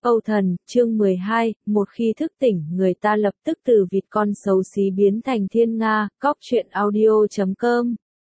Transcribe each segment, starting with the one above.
Âu Thần, chương 12, một khi thức tỉnh, người ta lập tức từ vịt con xấu xí biến thành thiên nga, cóc truyện audio.com.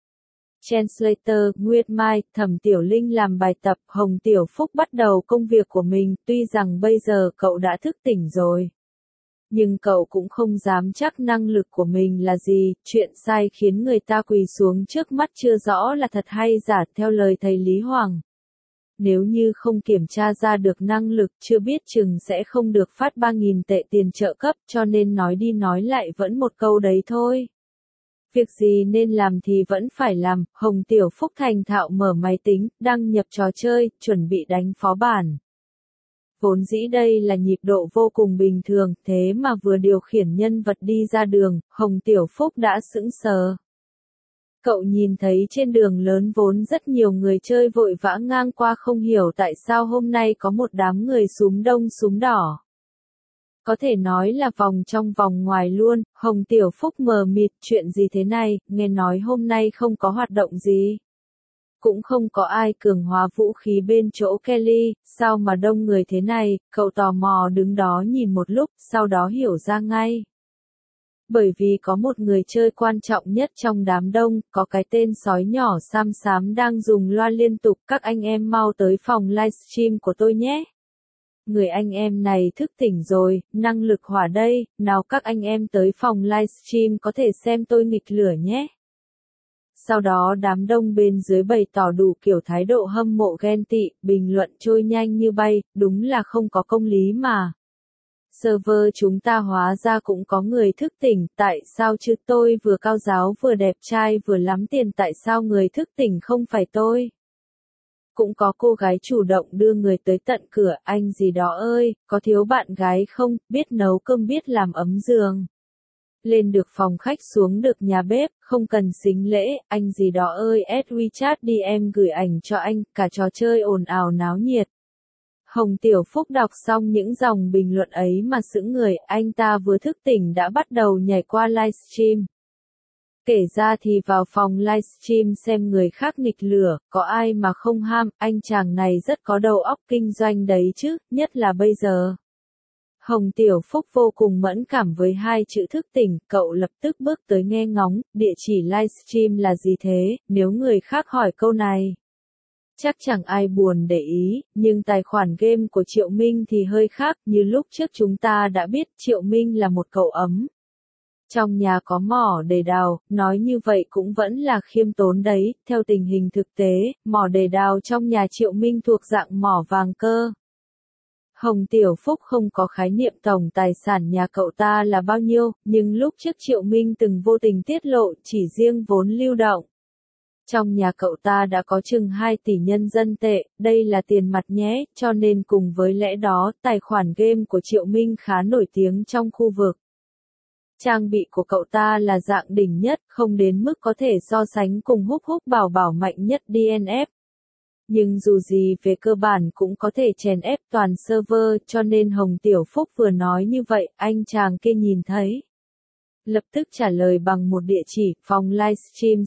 Translator, Nguyệt Mai, Thẩm Tiểu Linh làm bài tập, Hồng Tiểu Phúc bắt đầu công việc của mình, tuy rằng bây giờ cậu đã thức tỉnh rồi. Nhưng cậu cũng không dám chắc năng lực của mình là gì, chuyện sai khiến người ta quỳ xuống trước mắt chưa rõ là thật hay giả theo lời thầy Lý Hoàng. Nếu như không kiểm tra ra được năng lực chưa biết chừng sẽ không được phát 3.000 tệ tiền trợ cấp cho nên nói đi nói lại vẫn một câu đấy thôi. Việc gì nên làm thì vẫn phải làm, Hồng Tiểu Phúc thành thạo mở máy tính, đăng nhập trò chơi, chuẩn bị đánh phó bản. Vốn dĩ đây là nhịp độ vô cùng bình thường, thế mà vừa điều khiển nhân vật đi ra đường, Hồng Tiểu Phúc đã sững sờ. Cậu nhìn thấy trên đường lớn vốn rất nhiều người chơi vội vã ngang qua không hiểu tại sao hôm nay có một đám người súm đông súm đỏ. Có thể nói là vòng trong vòng ngoài luôn, Hồng Tiểu Phúc mờ mịt, chuyện gì thế này, nghe nói hôm nay không có hoạt động gì. Cũng không có ai cường hóa vũ khí bên chỗ Kelly, sao mà đông người thế này, cậu tò mò đứng đó nhìn một lúc, sau đó hiểu ra ngay. Bởi vì có một người chơi quan trọng nhất trong đám đông, có cái tên sói nhỏ xám xám đang dùng loa liên tục, các anh em mau tới phòng livestream của tôi nhé. Người anh em này thức tỉnh rồi, năng lực hỏa đây, nào các anh em tới phòng livestream có thể xem tôi nghịch lửa nhé. Sau đó đám đông bên dưới bày tỏ đủ kiểu thái độ hâm mộ ghen tị, bình luận trôi nhanh như bay, đúng là không có công lý mà. Server chúng ta hóa ra cũng có người thức tỉnh, tại sao chứ tôi vừa cao giáo vừa đẹp trai vừa lắm tiền tại sao người thức tỉnh không phải tôi? Cũng có cô gái chủ động đưa người tới tận cửa, anh gì đó ơi, có thiếu bạn gái không, biết nấu cơm biết làm ấm giường. Lên được phòng khách xuống được nhà bếp, không cần xính lễ, anh gì đó ơi add WeChat đi em gửi ảnh cho anh, cả trò chơi ồn ào náo nhiệt. Hồng Tiểu Phúc đọc xong những dòng bình luận ấy mà sững người, anh ta vừa thức tỉnh đã bắt đầu nhảy qua livestream. Kể ra thì vào phòng livestream xem người khác nghịch lửa, có ai mà không ham, anh chàng này rất có đầu óc kinh doanh đấy chứ, nhất là bây giờ. Hồng Tiểu Phúc vô cùng mẫn cảm với hai chữ thức tỉnh, cậu lập tức bước tới nghe ngóng, địa chỉ livestream là gì thế, nếu người khác hỏi câu này. Chắc chẳng ai buồn để ý, nhưng tài khoản game của Triệu Minh thì hơi khác, như lúc trước chúng ta đã biết Triệu Minh là một cậu ấm. Trong nhà có mỏ để đào, nói như vậy cũng vẫn là khiêm tốn đấy, theo tình hình thực tế, mỏ để đào trong nhà Triệu Minh thuộc dạng mỏ vàng cơ. Hồng Tiểu Phúc không có khái niệm tổng tài sản nhà cậu ta là bao nhiêu, nhưng lúc trước Triệu Minh từng vô tình tiết lộ chỉ riêng vốn lưu động. Trong nhà cậu ta đã có chừng 2 tỷ nhân dân tệ, đây là tiền mặt nhé, cho nên cùng với lẽ đó, tài khoản game của Triệu Minh khá nổi tiếng trong khu vực. Trang bị của cậu ta là dạng đỉnh nhất, không đến mức có thể so sánh cùng Húc Húc Bảo Bảo mạnh nhất DNF. Nhưng dù gì về cơ bản cũng có thể chèn ép toàn server, cho nên Hồng Tiểu Phúc vừa nói như vậy, anh chàng kia nhìn thấy. Lập tức trả lời bằng một địa chỉ, phòng livestream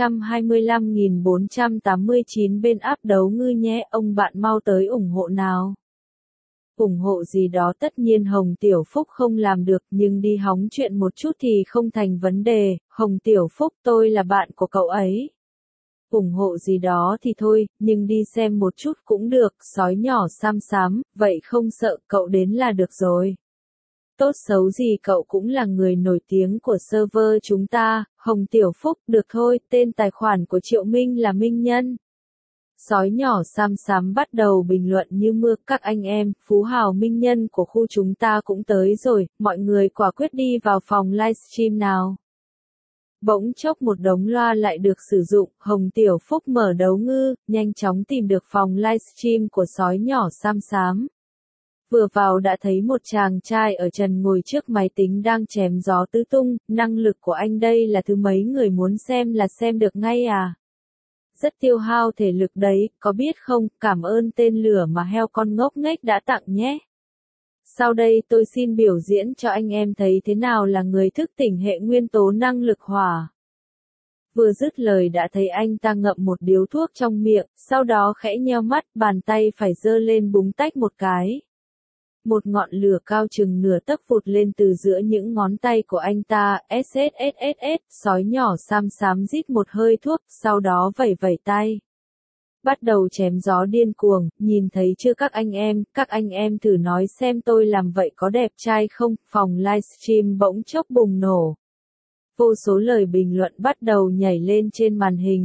625.489 bên app đấu ngư nhé, ông bạn mau tới ủng hộ nào. Ủng hộ gì đó tất nhiên Hồng Tiểu Phúc không làm được, nhưng đi hóng chuyện một chút thì không thành vấn đề, Hồng Tiểu Phúc tôi là bạn của cậu ấy. Ủng hộ gì đó thì thôi, nhưng đi xem một chút cũng được, sói nhỏ xám xám, vậy không sợ, cậu đến là được rồi. Tốt xấu gì cậu cũng là người nổi tiếng của server chúng ta, Hồng Tiểu Phúc, được thôi, tên tài khoản của Triệu Minh là Minh Nhân. Sói nhỏ xám xám bắt đầu bình luận như mưa, các anh em, phú hào Minh Nhân của khu chúng ta cũng tới rồi, mọi người quả quyết đi vào phòng livestream nào. Bỗng chốc một đống loa lại được sử dụng, Hồng Tiểu Phúc mở đấu ngư, nhanh chóng tìm được phòng livestream của sói nhỏ xám xám. Vừa vào đã thấy một chàng trai ở trần ngồi trước máy tính đang chém gió tứ tung, năng lực của anh đây là thứ mấy người muốn xem là xem được ngay à. Rất tiêu hao thể lực đấy, có biết không, cảm ơn tên lửa mà heo con ngốc nghếch đã tặng nhé. Sau đây tôi xin biểu diễn cho anh em thấy thế nào là người thức tỉnh hệ nguyên tố năng lực hỏa. Vừa dứt lời đã thấy anh ta ngậm một điếu thuốc trong miệng, sau đó khẽ nheo mắt, bàn tay phải giơ lên búng tách một cái. Một ngọn lửa cao chừng nửa tấc vụt lên từ giữa những ngón tay của anh ta, SSSSS, sói nhỏ xám xám rít một hơi thuốc, sau đó vẩy vẩy tay. Bắt đầu chém gió điên cuồng, nhìn thấy chưa các anh em thử nói xem tôi làm vậy có đẹp trai không, phòng livestream bỗng chốc bùng nổ. Vô số lời bình luận bắt đầu nhảy lên trên màn hình,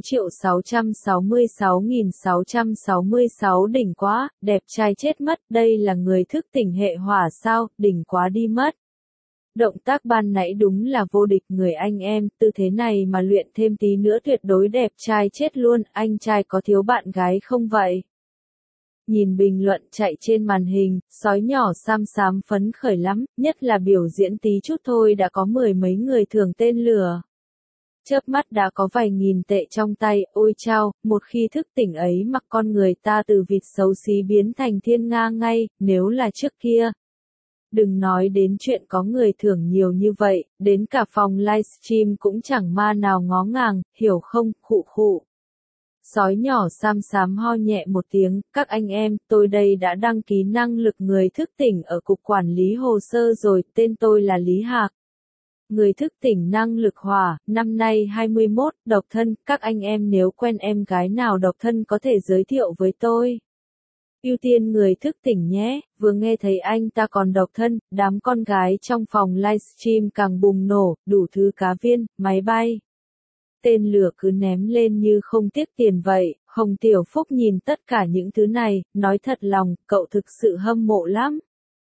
6.666.666 đỉnh quá, đẹp trai chết mất, đây là người thức tỉnh hệ hỏa sao, đỉnh quá đi mất. Động tác ban nãy đúng là vô địch người anh em, tư thế này mà luyện thêm tí nữa tuyệt đối đẹp trai chết luôn, anh trai có thiếu bạn gái không vậy? Nhìn bình luận chạy trên màn hình, sói nhỏ xám xám phấn khởi lắm, nhất là biểu diễn tí chút thôi đã có mười mấy người thưởng tên lửa. Chớp mắt đã có vài nghìn tệ trong tay, ôi chao, một khi thức tỉnh ấy mặc con người ta từ vịt xấu xí biến thành thiên nga ngay, nếu là trước kia. Đừng nói đến chuyện có người thưởng nhiều như vậy, đến cả phòng livestream cũng chẳng ma nào ngó ngàng, hiểu không, khụ khụ. Sói nhỏ xám xám ho nhẹ một tiếng, các anh em, tôi đây đã đăng ký năng lực người thức tỉnh ở Cục Quản lý Hồ sơ rồi, tên tôi là Lý Hạc. Người thức tỉnh năng lực hỏa, năm nay 21, độc thân, các anh em nếu quen em gái nào độc thân có thể giới thiệu với tôi. Ưu tiên người thức tỉnh nhé, vừa nghe thấy anh ta còn độc thân, đám con gái trong phòng livestream càng bùng nổ, đủ thứ cá viên, máy bay. Tên lửa cứ ném lên như không tiếc tiền vậy, Hồng Tiểu Phúc nhìn tất cả những thứ này, nói thật lòng, cậu thực sự hâm mộ lắm.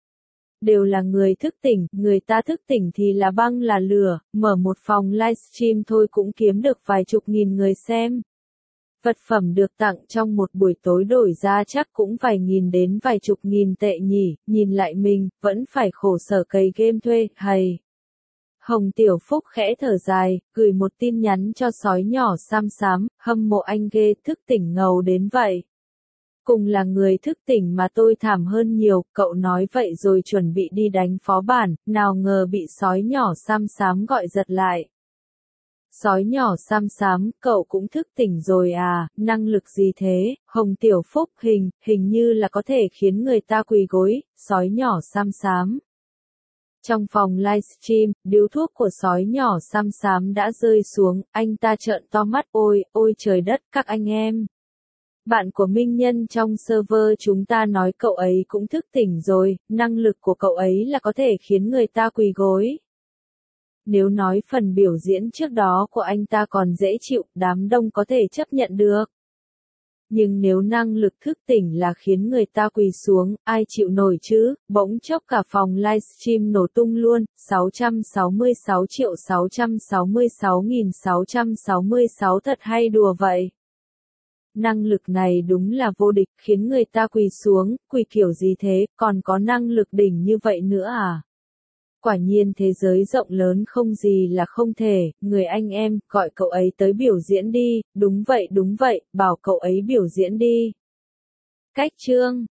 Đều là người thức tỉnh, người ta thức tỉnh thì là băng là lửa, mở một phòng livestream thôi cũng kiếm được vài chục nghìn người xem. Vật phẩm được tặng trong một buổi tối đổi ra chắc cũng vài nghìn đến vài chục nghìn tệ nhỉ, nhìn lại mình, vẫn phải khổ sở cày game thuê, hầy. Hồng Tiểu Phúc khẽ thở dài, gửi một tin nhắn cho sói nhỏ xám xám, hâm mộ anh ghê, thức tỉnh ngầu đến vậy. Cùng là người thức tỉnh mà tôi thảm hơn nhiều, cậu nói vậy rồi chuẩn bị đi đánh phó bản, nào ngờ bị sói nhỏ xám xám gọi giật lại. Sói nhỏ xám xám, cậu cũng thức tỉnh rồi à, năng lực gì thế, Hồng Tiểu Phúc hình như là có thể khiến người ta quỳ gối, sói nhỏ xám xám. Trong phòng livestream, điếu thuốc của sói nhỏ xám xám đã rơi xuống, anh ta trợn to mắt, ôi trời đất, các anh em. Bạn của Minh Nhân trong server chúng ta nói cậu ấy cũng thức tỉnh rồi, năng lực của cậu ấy là có thể khiến người ta quỳ gối. Nếu nói phần biểu diễn trước đó của anh ta còn dễ chịu, đám đông có thể chấp nhận được. Nhưng nếu năng lực thức tỉnh là khiến người ta quỳ xuống, ai chịu nổi chứ, bỗng chốc cả phòng livestream nổ tung luôn, 666.666.666 thật hay đùa vậy. Năng lực này đúng là vô địch, khiến người ta quỳ xuống, quỳ kiểu gì thế, còn có năng lực đỉnh như vậy nữa à? Quả nhiên thế giới rộng lớn không gì là không thể, người anh em, gọi cậu ấy tới biểu diễn đi, đúng vậy, bảo cậu ấy biểu diễn đi. Cách chương